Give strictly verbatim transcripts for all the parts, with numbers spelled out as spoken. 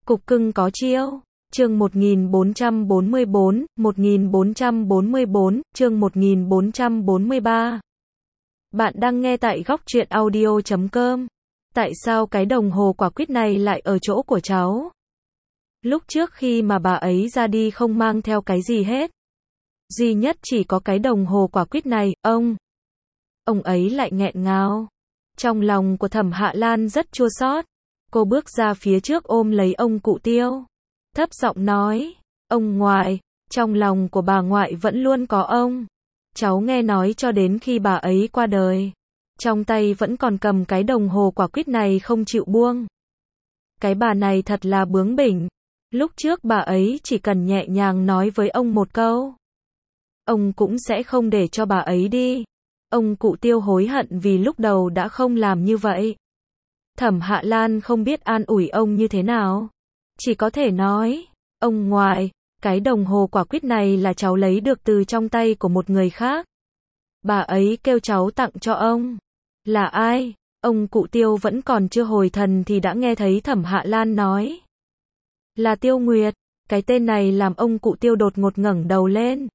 Cục cưng có chiêu. Chương một nghìn bốn trăm bốn mươi bốn, một nghìn bốn trăm bốn mươi bốn, chương một nghìn bốn trăm bốn mươi ba. Bạn đang nghe tại góc truyện audio chấm com. Tại sao cái đồng hồ quả quýt này lại ở chỗ của cháu? Lúc trước khi mà bà ấy ra đi không mang theo cái gì hết. Duy nhất chỉ có cái đồng hồ quả quýt này, ông. Ông ấy lại nghẹn ngào. Trong lòng của Thẩm Hạ Lan rất chua xót. Cô bước ra phía trước ôm lấy ông cụ Tiêu. Thấp giọng nói, ông ngoại, trong lòng của bà ngoại vẫn luôn có ông. Cháu nghe nói cho đến khi bà ấy qua đời. Trong tay vẫn còn cầm cái đồng hồ quả quýt này không chịu buông. Cái bà này thật là bướng bỉnh. Lúc trước bà ấy chỉ cần nhẹ nhàng nói với ông một câu. Ông cũng sẽ không để cho bà ấy đi. Ông cụ Tiêu hối hận vì lúc đầu đã không làm như vậy. Thẩm Hạ Lan không biết an ủi ông như thế nào. Chỉ có thể nói, ông ngoại, cái đồng hồ quả quýt này là cháu lấy được từ trong tay của một người khác. Bà ấy kêu cháu tặng cho ông. Là ai? Ông cụ Tiêu vẫn còn chưa hồi thần thì đã nghe thấy Thẩm Hạ Lan nói. Là Tiêu Nguyệt. Cái tên này làm ông cụ Tiêu đột ngột ngẩng đầu lên.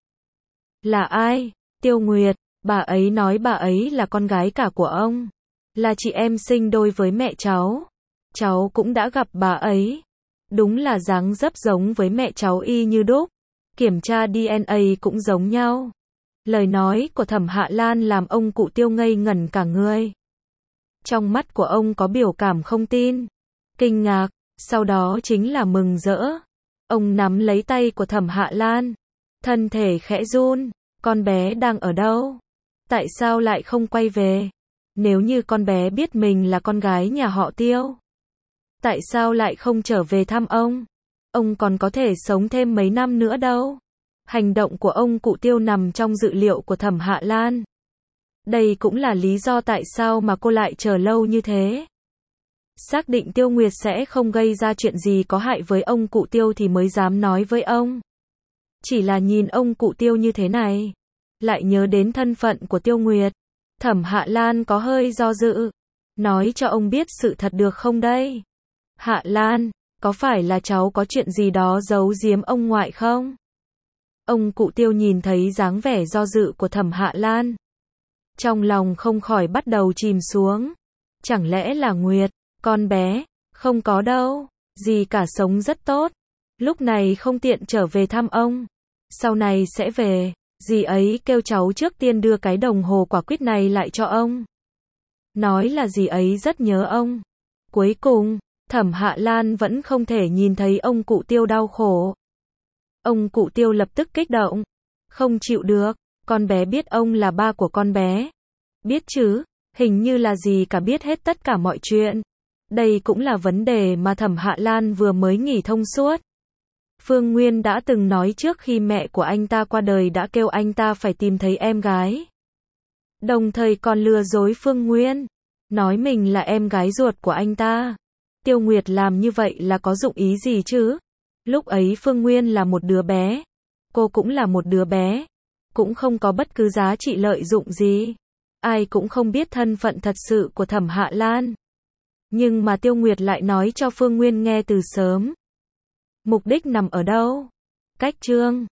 Là ai? Tiêu Nguyệt. Bà ấy nói bà ấy là con gái cả của ông. Là chị em sinh đôi với mẹ cháu. Cháu cũng đã gặp bà ấy. Đúng là dáng dấp giống với mẹ cháu y như đúc. Kiểm tra đê en a cũng giống nhau. Lời nói của Thẩm Hạ Lan làm ông cụ Tiêu ngây ngẩn cả người. Trong mắt của ông có biểu cảm không tin, kinh ngạc, sau đó chính là mừng rỡ. Ông nắm lấy tay của Thẩm Hạ Lan. Thân thể khẽ run. Con bé đang ở đâu? Tại sao lại không quay về? Nếu như con bé biết mình là con gái nhà họ Tiêu, tại sao lại không trở về thăm ông? Ông còn có thể sống thêm mấy năm nữa đâu. Hành động của ông cụ Tiêu nằm trong dự liệu của Thẩm Hạ Lan. Đây cũng là lý do tại sao mà cô lại chờ lâu như thế. Xác định Tiêu Nguyệt sẽ không gây ra chuyện gì có hại với ông cụ Tiêu thì mới dám nói với ông. Chỉ là nhìn ông cụ Tiêu như thế này, lại nhớ đến thân phận của Tiêu Nguyệt. Thẩm Hạ Lan có hơi do dự. Nói cho ông biết sự thật được không đây? Hạ Lan, có phải là cháu có chuyện gì đó giấu giếm ông ngoại không? Ông cụ Tiêu nhìn thấy dáng vẻ do dự của Thẩm Hạ Lan. Trong lòng không khỏi bắt đầu chìm xuống. Chẳng lẽ là Nguyệt, con bé? Không có đâu. Dì cả sống rất tốt. Lúc này không tiện trở về thăm ông. Sau này sẽ về. Dì ấy kêu cháu trước tiên đưa cái đồng hồ quả quýt này lại cho ông. Nói là dì ấy rất nhớ ông. Cuối cùng, Thẩm Hạ Lan vẫn không thể nhìn thấy ông cụ Tiêu đau khổ. Ông cụ Tiêu lập tức kích động. Không chịu được, con bé biết ông là ba của con bé. Biết chứ, hình như là dì cả biết hết tất cả mọi chuyện. Đây cũng là vấn đề mà Thẩm Hạ Lan vừa mới nghĩ thông suốt. Phương Nguyên đã từng nói trước khi mẹ của anh ta qua đời đã kêu anh ta phải tìm thấy em gái. Đồng thời còn lừa dối Phương Nguyên, nói mình là em gái ruột của anh ta. Tiêu Nguyệt làm như vậy là có dụng ý gì chứ? Lúc ấy Phương Nguyên là một đứa bé. Cô cũng là một đứa bé. Cũng không có bất cứ giá trị lợi dụng gì. Ai cũng không biết thân phận thật sự của Thẩm Hạ Lan. Nhưng mà Tiêu Nguyệt lại nói cho Phương Nguyên nghe từ sớm. Mục đích nằm ở đâu? Cách chương.